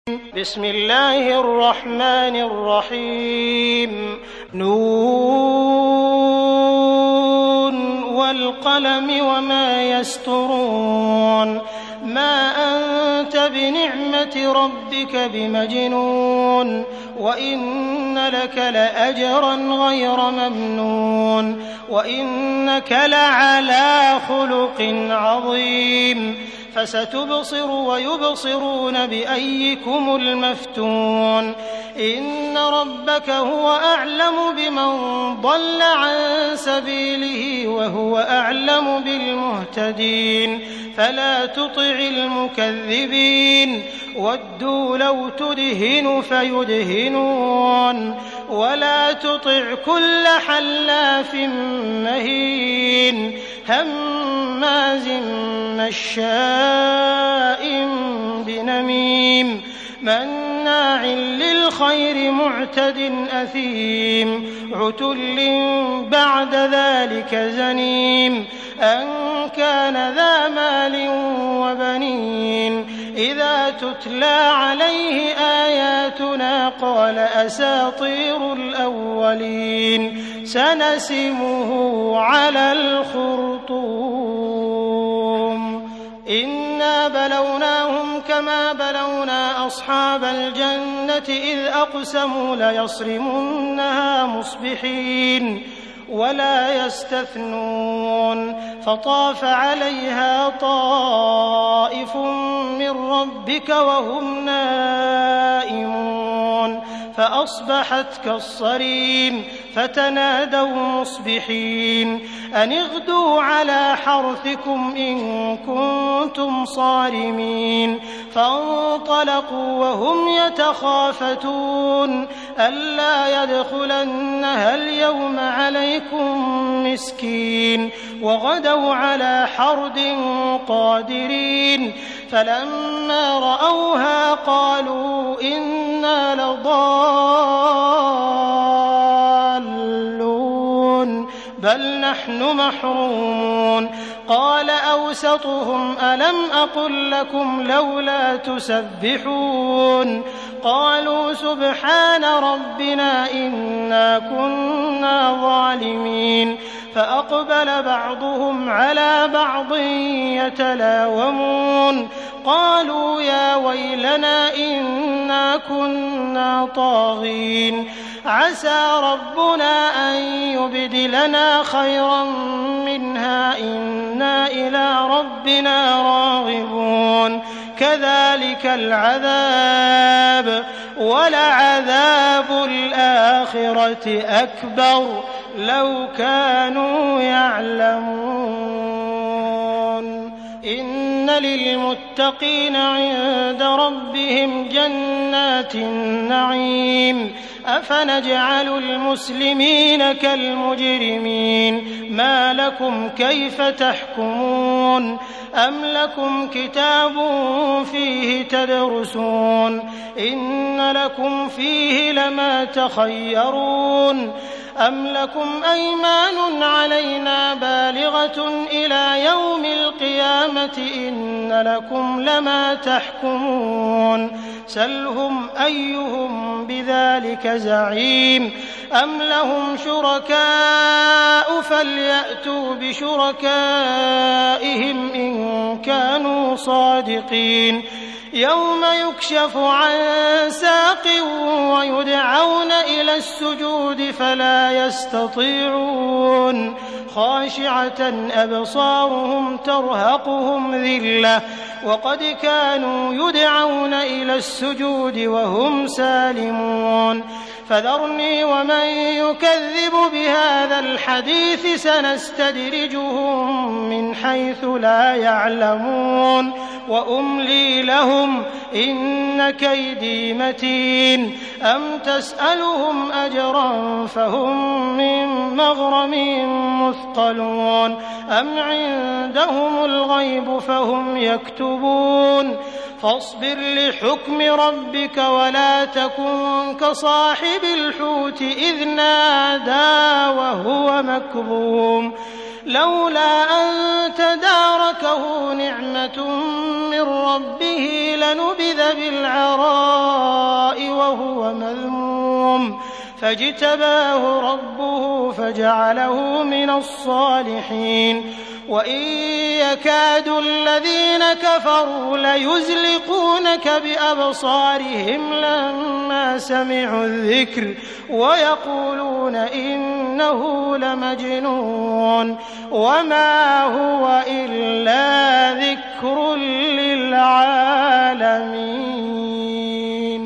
بسم الله الرحمن الرحيم نون والقلم وما يسطرون ما أنت بنعمة ربك بمجنون وإن لك لأجرا غير ممنون وإنك لعلى خلق عظيم فستبصر ويبصرون بأيكم المفتون إن ربك هو أعلم بمن ضل عن سبيله وهو أعلم بالمهتدين فلا تطع المكذبين ودوا لو تدهن فيدهنون ولا تطع كل حلاف مهين هماز مشاء بنميم مناع للخير معتد أثيم عتل بعد ذلك زنيم أن كان ذا مال وبنين إذا تتلى عليه آياتنا قال أساطير الأولين سنسمه على الخرطوم إنا بلوناهم كما بلونا أصحاب الجنة إذ أقسموا ليصرمنها مصبحين ولا يستثنون فطاف عليها طائف من ربك وهم نائمون فأصبحت كالصريم فتنادوا مصبحين أن اغدوا على حرثكم إن كنتم صارمين فانطلقوا وهم يتخافتون ألا يدخلنها اليوم عليكم مسكين وغدوا على حرد قادرين فلما رأوها قالوا إنا لضالون بل نحن محرومون قال أوسطهم ألم أقل لكم لولا تسبحون قالوا سبحان ربنا إنا كنا ظالمين فأقبل بعضهم على بعض يتلاومون قالوا يا ويلنا إنا كنا طاغين عسى ربنا أن يبدلنا خيرا منها إنا إلى ربنا راغبون كذلك العذاب ولعذاب الآخرة أكبر لو كانوا يعلمون إن للمتقين عند ربهم جنات النعيم أفنجعل المسلمين كالمجرمين ما لكم كيف تحكمون أم لكم كتاب فيه تدرسون إن لكم فيه لما تخيرون أم لكم أيمان علينا بالغة إلى يوم القيامة إن لكم لما تحكمون سلهم أيهم بذلك زعيم أم لهم شركاء فليأتوا بشركائهم إن كانوا صادقين يوم يكشف عن ساق ويدعون إلى السجود فلا يستطيعون خاشعة أبصارهم ترهقهم ذلة وقد كانوا يدعون إلى السجود وهم سالمون فذرني ومن يكذب بهذا الحديث سنستدرجهم من حيث لا يعلمون وأملي لهم إن كيدي متين أم تسألهم أجرا فهم من مغرم مثقلون أم عندهم الغيب فهم يكتبون فاصبر لحكم ربك ولا تكن كصاحب الحوت إذ نادى وهو مكظوم لولا أن تداركه نعمة من ربه لنبذ بالعراء فاجتباه ربه فجعله من الصالحين وإن يكاد الذين كفروا ليزلقونك بأبصارهم لما سمعوا الذكر ويقولون إنه لمجنون وما هو إلا ذكر